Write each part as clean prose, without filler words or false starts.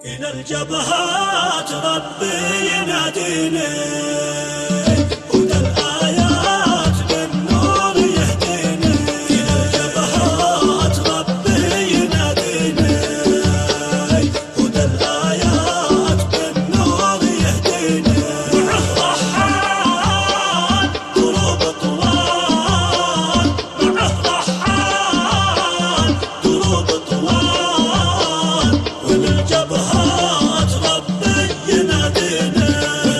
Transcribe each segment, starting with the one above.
إلى الجبهات ربي يناديني، هدى الآيات بالنور يهديني. إلى الجبهات ربي يناديني، هدى الآيات بالنور يهديني. معه رحال دروب طوال، معه رحال دروب طوال، وللجبهات ربي يناديني،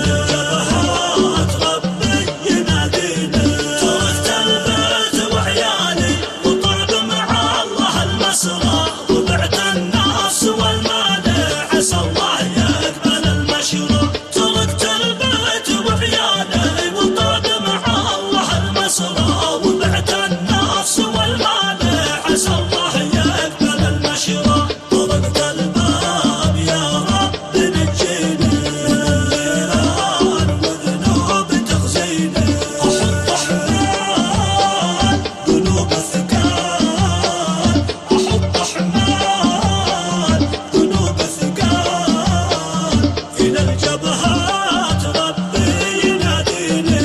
وللجبهات ربي يناديني. تركت البيت وعيالي وطرد مع الله المسرى، وبعت الناس والمال عسى الله يقبل المشروع. تركت البيت وعيالي وطرد مع الله المسرى، وبعت الناس والمال عسى الله يقبل المشروع. طرقت الباب يا رب نجيني من النيران وذنوب تخزيني. أحط حمال قلوب الثقال، أحط حمال قلوب الثقال. إلى الجبهات ربي يناديني،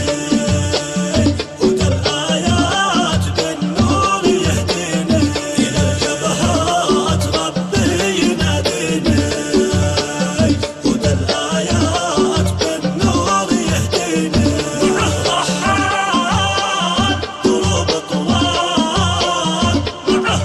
هدى الآيات بالنور يهديني. إلى الجبهات ربي يناديني، هدى الآيات بالنور يهديني. معه رحال دروب طوال، معه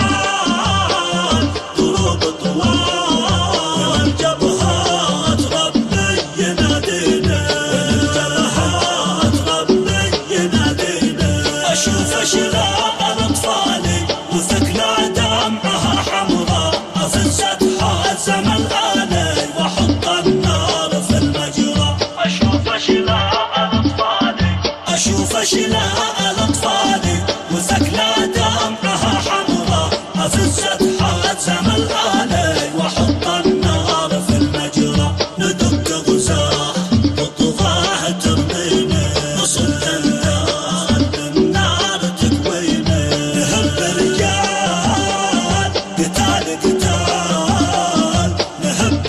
رحال دروب طوال، والجبهات ربي يناديني، والجبهات ربي يناديني. أشوف أشلاء الأطفال وثكلى دمعها حمراء، أفزتها زمن آلي وأحط النار في المجرى. أشوف أشلاء الأطفال، أشوف أشلاء الأطفال وثكلى دمعها حمراء، أفزتها زمن آلي وأحط النار في المجرى. ندق غزاه والطغاة ترميني، نصد النار بالنار تكويني. نهب رجال قتال قتال، نهب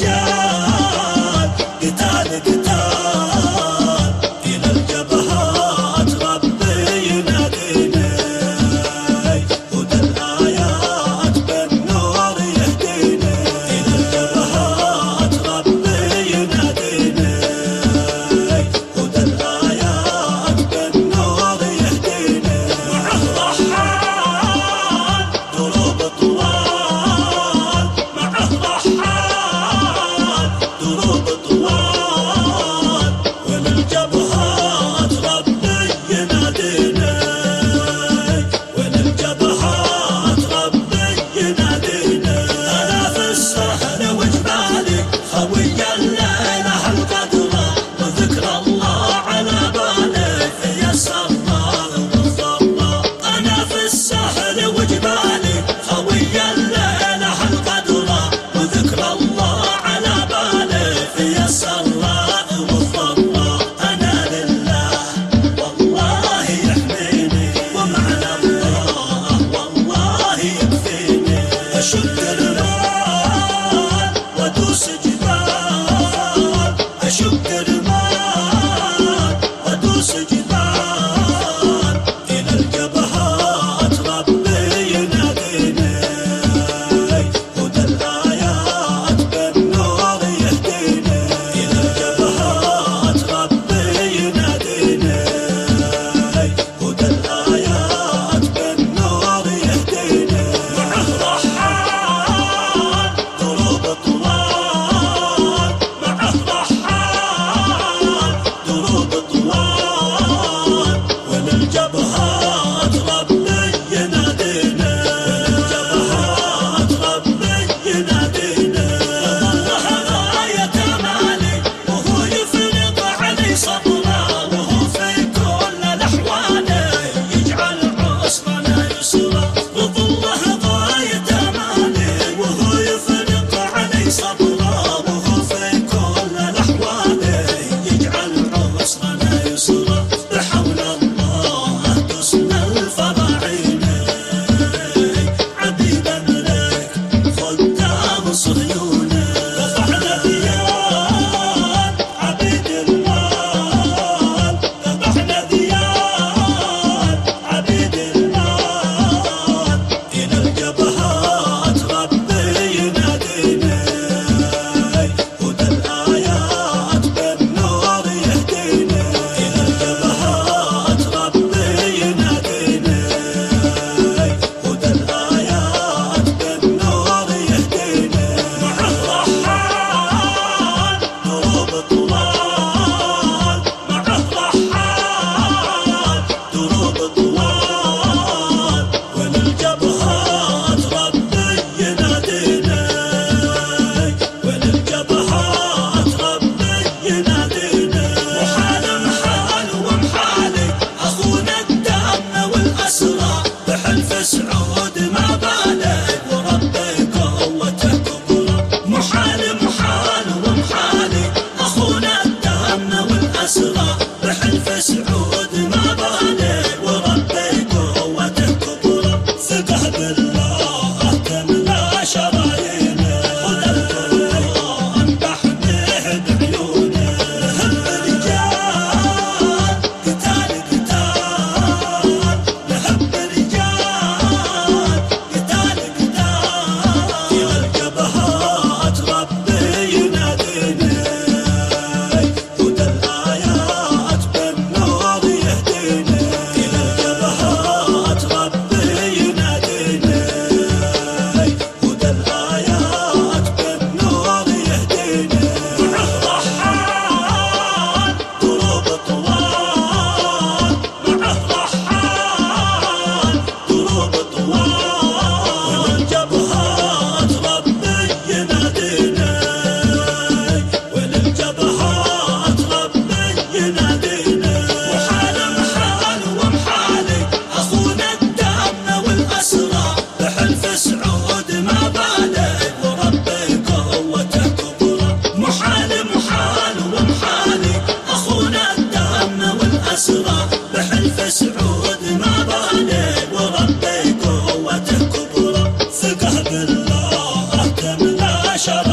رجال قتال قتال. إلى الجبهات ربي يناديني، هدى الآيات بالنور يهديني. إلى الجبهات ربي يناديني، هدى الآيات بالنور يهديني. معه رحال دروب طوال، معه رحال دروب طوال، وللجبهات ربي يناديني، وللجبهات ربي يناديني. أنا في السهل وجبالي خوي الليلة القدرة، وذكر الله على بالي يسر الله والضرة. أنا في السهل وجبالي خوي الليلة القدرة، وذكر الله على بالي يسر الله والضرة. أنا لله والله يحميني، ومعنى الله والله يكفيني. أشق رمال وادوس جبال، أشق رمال وادوس جبال. إلى الجبهات ربي يناديني، هدى الآيات بالنور يهديني. إلى الجبهات ربي يناديني، هدى الآيات بالنور يهديني. معه رحال تملى شرف